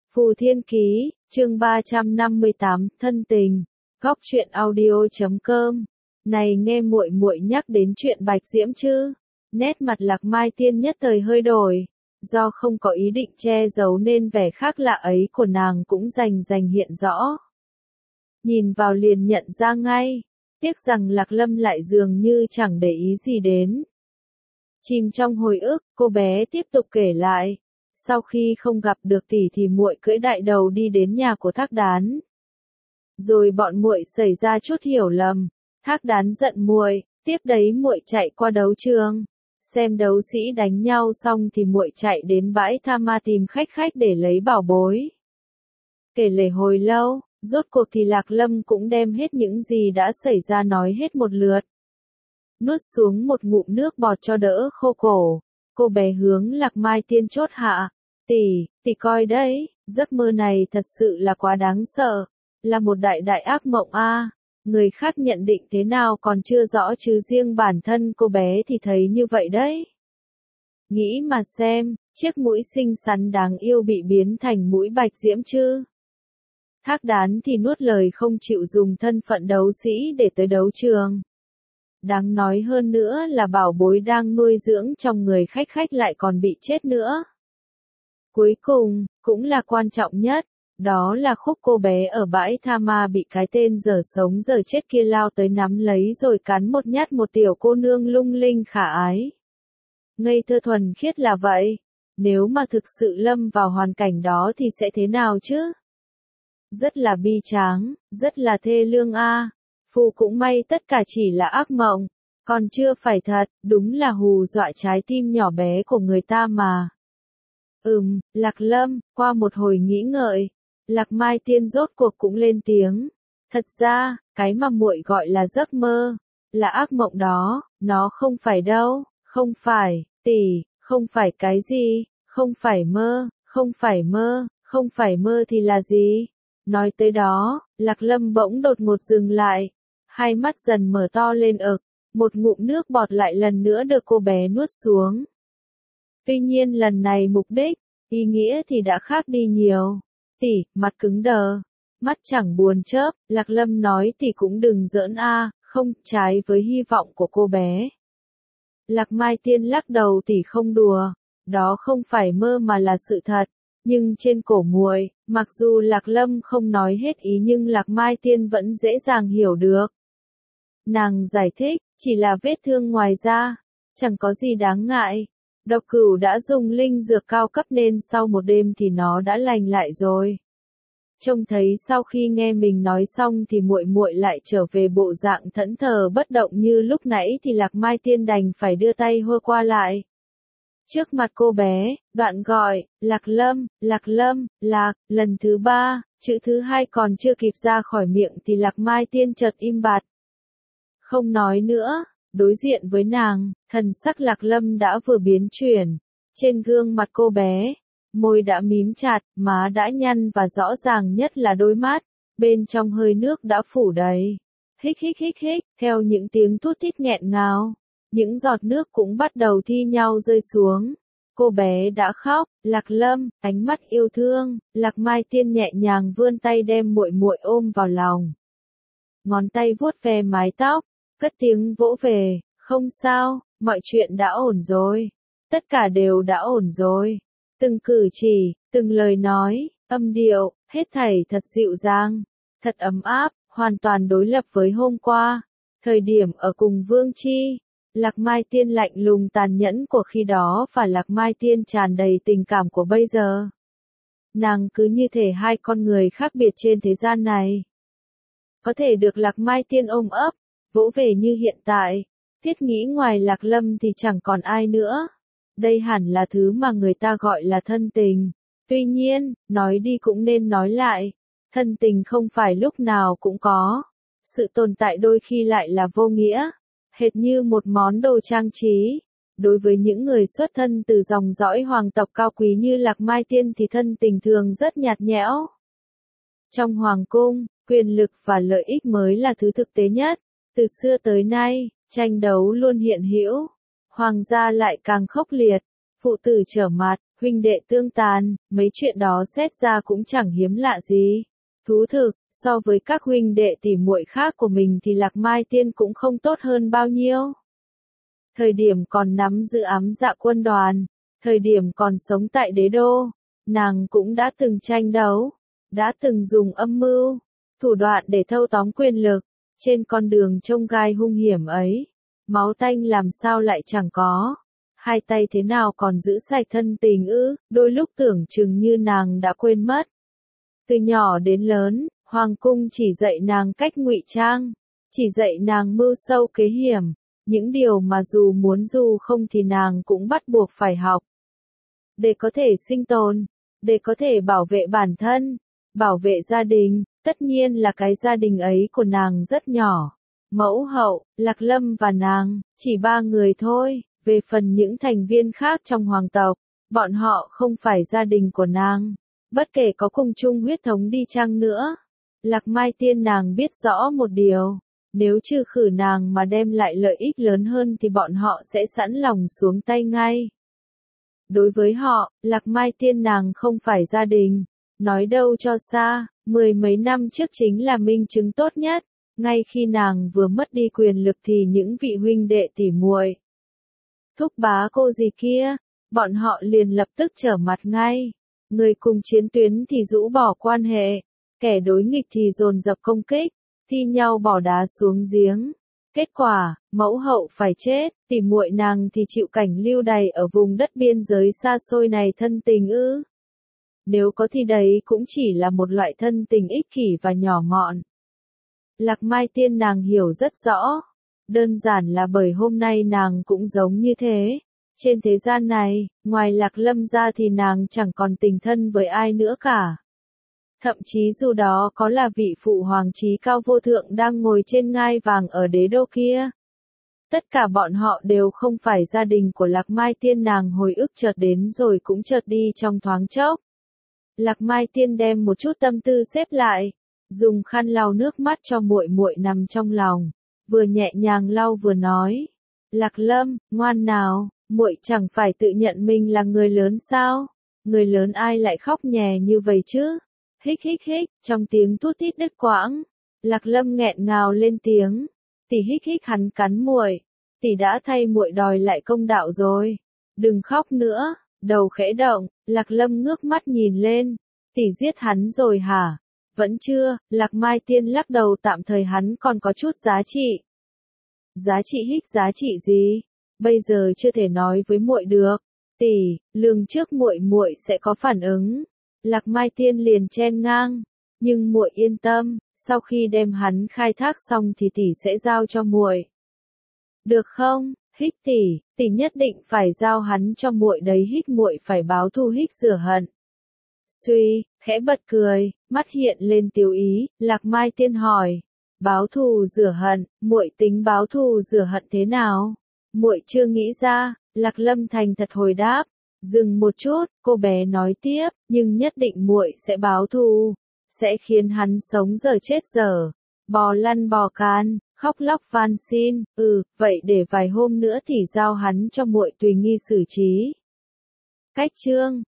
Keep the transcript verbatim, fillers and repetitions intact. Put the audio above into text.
Phù Thiên Ký, chương ba trăm năm mươi tám, thân tình. Góc truyện audio chấm com. Này nghe muội muội nhắc đến chuyện Bạch Diễm chứ? Nét mặt Lạc Mai Tiên nhất thời hơi đổi, do không có ý định che giấu nên vẻ khác lạ ấy của nàng cũng rành rành hiện rõ. Nhìn vào liền nhận ra ngay, tiếc rằng Lạc Lâm lại dường như chẳng để ý gì đến. Chìm trong hồi ức, cô bé tiếp tục kể lại. Sau khi không gặp được tỷ thì muội cưỡi đại đầu đi đến nhà của Thác Đán. Rồi bọn muội xảy ra chút hiểu lầm, Thác Đán giận muội, tiếp đấy muội chạy qua đấu trường, xem đấu sĩ đánh nhau xong thì muội chạy đến bãi tha ma tìm khách khách để lấy bảo bối. Kể lể hồi lâu, rốt cuộc thì Lạc Lâm cũng đem hết những gì đã xảy ra nói hết một lượt. Nuốt xuống một ngụm nước bọt cho đỡ khô cổ. Cô bé hướng Lạc Mai Tiên chốt hạ, tỷ, tỷ coi đấy, giấc mơ này thật sự là quá đáng sợ, là một đại đại ác mộng a. À. Người khác nhận định thế nào còn chưa rõ chứ riêng bản thân cô bé thì thấy như vậy đấy. Nghĩ mà xem, chiếc mũi xinh xắn đáng yêu bị biến thành mũi Bạch Diễm chứ. Thác Đán thì nuốt lời không chịu dùng thân phận đấu sĩ để tới đấu trường. Đáng nói hơn nữa là bảo bối đang nuôi dưỡng trong người khách khách lại còn bị chết nữa. Cuối cùng, cũng là quan trọng nhất, đó là khúc cô bé ở bãi tha ma bị cái tên dở sống dở chết kia lao tới nắm lấy rồi cắn một nhát một tiểu cô nương lung linh khả ái. Ngây thơ thuần khiết là vậy, nếu mà thực sự lâm vào hoàn cảnh đó thì sẽ thế nào chứ? Rất là bi tráng, rất là thê lương a. À. Phù cũng may tất cả chỉ là ác mộng, còn chưa phải thật, đúng là hù dọa trái tim nhỏ bé của người ta mà. Ừm, Lạc Lâm, qua một hồi nghĩ ngợi, Lạc Mai Tiên rốt cuộc cũng lên tiếng. Thật ra, cái mà muội gọi là giấc mơ, là ác mộng đó, nó không phải đâu, không phải, tỷ, không phải cái gì, không phải mơ, không phải mơ, không phải mơ thì là gì? Nói tới đó, Lạc Lâm bỗng đột ngột dừng lại. Hai mắt dần mở to lên ực, một ngụm nước bọt lại lần nữa được cô bé nuốt xuống. Tuy nhiên lần này mục đích, ý nghĩa thì đã khác đi nhiều. Tỷ, mặt cứng đờ, mắt chẳng buồn chớp, Lạc Lâm nói thì cũng đừng giỡn a, à, không, trái với hy vọng của cô bé. Lạc Mai Tiên lắc đầu tỷ không đùa, đó không phải mơ mà là sự thật. Nhưng trên cổ muội, mặc dù Lạc Lâm không nói hết ý nhưng Lạc Mai Tiên vẫn dễ dàng hiểu được. Nàng giải thích, chỉ là vết thương ngoài da, chẳng có gì đáng ngại. Độc Cửu đã dùng linh dược cao cấp nên sau một đêm thì nó đã lành lại rồi. Trông thấy sau khi nghe mình nói xong thì muội muội lại trở về bộ dạng thẫn thờ bất động như lúc nãy thì Lạc Mai Tiên đành phải đưa tay hơ qua lại. Trước mặt cô bé, đoạn gọi, Lạc Lâm, Lạc Lâm, Lạc, lần thứ ba, chữ thứ hai còn chưa kịp ra khỏi miệng thì Lạc Mai Tiên chợt im bặt. Không nói nữa, đối diện với nàng, thần sắc Lạc Lâm đã vừa biến chuyển. Trên gương mặt cô bé, môi đã mím chặt, má đã nhăn và rõ ràng nhất là đôi mắt, bên trong hơi nước đã phủ đầy. Hích hích hích hích, theo những tiếng thút thít nghẹn ngào. Những giọt nước cũng bắt đầu thi nhau rơi xuống. Cô bé đã khóc, Lạc Lâm, ánh mắt yêu thương, Lạc Mai Tiên nhẹ nhàng vươn tay đem muội muội ôm vào lòng. Ngón tay vuốt ve mái tóc, cất tiếng vỗ về, không sao, mọi chuyện đã ổn rồi. Tất cả đều đã ổn rồi. Từng cử chỉ, từng lời nói, âm điệu, hết thảy thật dịu dàng, thật ấm áp, hoàn toàn đối lập với hôm qua. Thời điểm ở cùng Vương Chi. Lạc Mai Tiên lạnh lùng tàn nhẫn của khi đó và Lạc Mai Tiên tràn đầy tình cảm của bây giờ. Nàng cứ như thể hai con người khác biệt trên thế gian này. Có thể được Lạc Mai Tiên ôm ấp, vỗ về như hiện tại, thiết nghĩ ngoài Lạc Lâm thì chẳng còn ai nữa. Đây hẳn là thứ mà người ta gọi là thân tình. Tuy nhiên, nói đi cũng nên nói lại, thân tình không phải lúc nào cũng có. Sự tồn tại đôi khi lại là vô nghĩa. Hệt như một món đồ trang trí. Đối với những người xuất thân từ dòng dõi hoàng tộc cao quý như Lạc Mai Tiên thì thân tình thường rất nhạt nhẽo. Trong hoàng cung, quyền lực và lợi ích mới là thứ thực tế nhất. Từ xưa tới nay, tranh đấu luôn hiện hữu. Hoàng gia lại càng khốc liệt. Phụ tử trở mặt, huynh đệ tương tàn, mấy chuyện đó xét ra cũng chẳng hiếm lạ gì. Thú thực, so với các huynh đệ tỉ muội khác của mình thì Lạc Mai Tiên cũng không tốt hơn bao nhiêu. Thời điểm còn nắm giữ ám dạ quân đoàn, thời điểm còn sống tại đế đô, nàng cũng đã từng tranh đấu, đã từng dùng âm mưu, thủ đoạn để thâu tóm quyền lực, trên con đường chông gai hung hiểm ấy, máu tanh làm sao lại chẳng có, hai tay thế nào còn giữ sạch thân tình ư, đôi lúc tưởng chừng như nàng đã quên mất. Từ nhỏ đến lớn, Hoàng cung chỉ dạy nàng cách ngụy trang, chỉ dạy nàng mưu sâu kế hiểm, những điều mà dù muốn dù không thì nàng cũng bắt buộc phải học. Để có thể sinh tồn, để có thể bảo vệ bản thân, bảo vệ gia đình, tất nhiên là cái gia đình ấy của nàng rất nhỏ. Mẫu hậu, Lạc Lâm và nàng, chỉ ba người thôi, về phần những thành viên khác trong hoàng tộc, bọn họ không phải gia đình của nàng, bất kể có cùng chung huyết thống đi chăng nữa. Lạc Mai Tiên nàng biết rõ một điều, nếu trừ khử nàng mà đem lại lợi ích lớn hơn thì bọn họ sẽ sẵn lòng xuống tay ngay. Đối với họ, Lạc Mai Tiên nàng không phải gia đình, nói đâu cho xa, mười mấy năm trước chính là minh chứng tốt nhất, ngay khi nàng vừa mất đi quyền lực thì những vị huynh đệ tỉ muội, thúc bá cô gì kia, bọn họ liền lập tức trở mặt ngay, người cùng chiến tuyến thì rũ bỏ quan hệ, kẻ đối nghịch thì dồn dập công kích, thi nhau bỏ đá xuống giếng. Kết quả, mẫu hậu phải chết, tỉ muội nàng thì chịu cảnh lưu đày ở vùng đất biên giới xa xôi này thân tình ư. Nếu có thì đấy cũng chỉ là một loại thân tình ích kỷ và nhỏ mọn. Lạc Mai Tiên nàng hiểu rất rõ, đơn giản là bởi hôm nay nàng cũng giống như thế. Trên thế gian này, ngoài Lạc Lâm ra thì nàng chẳng còn tình thân với ai nữa cả. Thậm chí dù đó có là vị phụ hoàng trí cao vô thượng đang ngồi trên ngai vàng ở đế đô kia. Tất cả bọn họ đều không phải gia đình của Lạc Mai Tiên nàng hồi ức chợt đến rồi cũng chợt đi trong thoáng chốc. Lạc Mai Tiên đem một chút tâm tư xếp lại, dùng khăn lau nước mắt cho muội muội nằm trong lòng, vừa nhẹ nhàng lau vừa nói: "Lạc Lâm, ngoan nào, muội chẳng phải tự nhận mình là người lớn sao? Người lớn ai lại khóc nhè như vậy chứ?" Hích hích hích, trong tiếng tút tít đứt quãng, Lạc Lâm nghẹn ngào lên tiếng, "Tỷ hích hích." Hắn cắn muội, "Tỷ đã thay muội đòi lại công đạo rồi, đừng khóc nữa." Đầu khẽ động, Lạc Lâm ngước mắt nhìn lên, "Tỷ giết hắn rồi hả?" "Vẫn chưa." Lạc Mai Tiên lắc đầu, tạm thời hắn còn có chút giá trị. "Giá trị hích giá trị gì? Bây giờ chưa thể nói với muội được. Tỷ, lường trước muội muội sẽ có phản ứng." Lạc Mai Tiên liền chen ngang, "Nhưng muội yên tâm, sau khi đem hắn khai thác xong thì tỷ sẽ giao cho muội. Được không?" "Hích tỷ, tỷ nhất định phải giao hắn cho muội đấy." "Hích muội phải báo thù." Hích rửa hận. Suy, khẽ bật cười, mắt hiện lên tiêu ý, Lạc Mai Tiên hỏi: "Báo thù rửa hận, muội tính báo thù rửa hận thế nào?" "Muội chưa nghĩ ra." Lạc Lâm thành thật hồi đáp. Dừng một chút, cô bé nói tiếp, "Nhưng nhất định muội sẽ báo thù, sẽ khiến hắn sống dở chết dở, bò lăn bò can, khóc lóc van xin." "Ừ, vậy để vài hôm nữa thì giao hắn cho muội tùy nghi xử trí." Cách chương